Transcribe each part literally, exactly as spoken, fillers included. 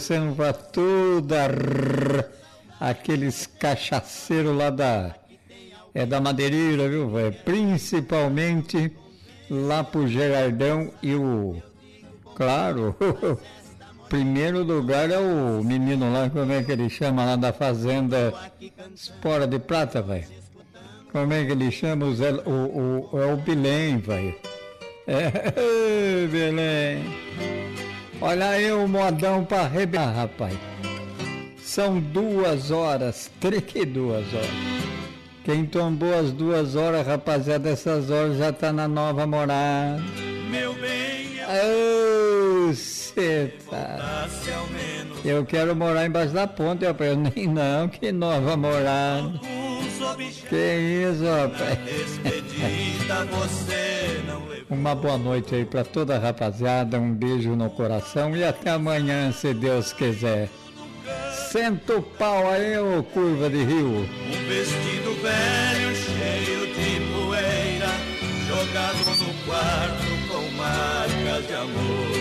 oferecendo para toda aqueles cachaceiros lá da, é da Madeireira, viu, velho? Principalmente lá pro Gerardão e o, claro, primeiro lugar é o menino lá, como é que ele chama, lá da fazenda Espora de Prata, velho. Como é que ele chama? O, Zé, o, o, é o Belém, velho. É, Belém. Olha aí o modão pra arrebentar, rapaz. São duas horas, três que duas horas. Quem tombou as duas horas, rapaziada, dessas horas já tá na nova morada. Meu bem, oh, cê tá. Eu quero morar embaixo da ponte, rapaz. Eu nem não, que nova morada. Que isso, rapaz. Uma boa noite aí pra toda a rapaziada, um beijo no coração e até amanhã, se Deus quiser. Senta o pau aí, ô curva de rio. Um vestido velho cheio de poeira, jogado no quarto com marcas de amor.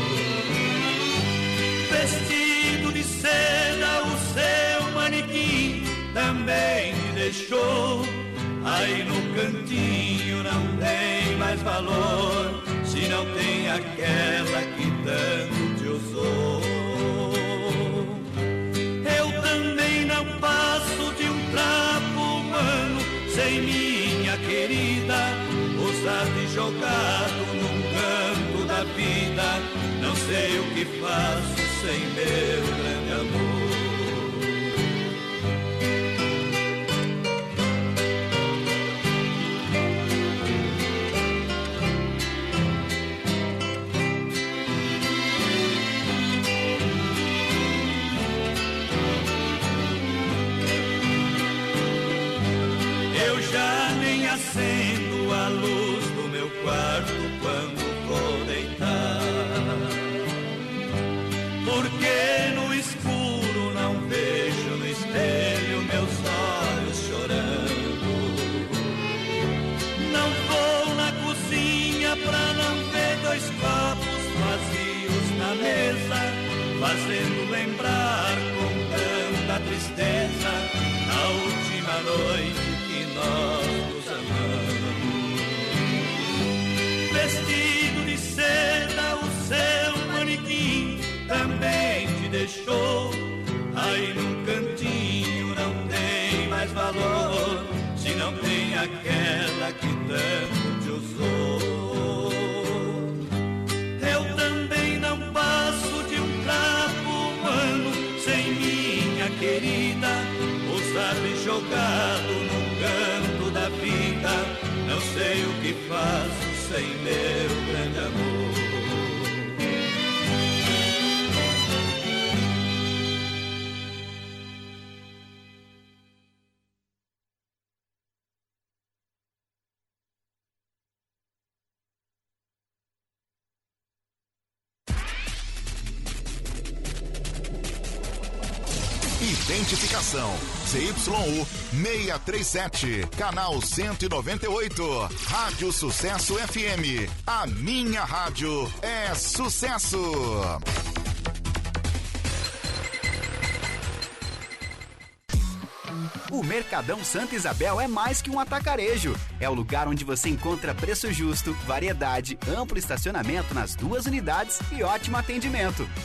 Vestido de seda, o seu manequim também me deixou. Aí no cantinho não tem mais valor, se não tem aquela que tanto te usou. Eu também não passo de um trapo humano sem minha querida, usado e jogado num canto da vida. Não sei o que faço sem meu grande amor. Acendo a luz do meu quarto quando vou deitar, porque no escuro não vejo no espelho meus olhos chorando. Não vou na cozinha pra não ver dois copos vazios na mesa, fazendo lembrar com tanta tristeza a última noite que nós nos amamos. Vestido de seda, o seu manequim também te deixou. Aí num cantinho não tem mais valor, se não tem aquela que tanto te usou. Eu também não passo de um trapo humano sem minha querida, usado e jogado num canto da vida. Não sei o que faço sem meu grande amor. Identificação Z Y U seiscentos e trinta e sete, canal cento e noventa e oito, Rádio Sucesso F M. A minha rádio é sucesso. O Mercadão Santa Isabel é mais que um atacarejo. É o lugar onde você encontra preço justo, variedade, amplo estacionamento nas duas unidades e ótimo atendimento.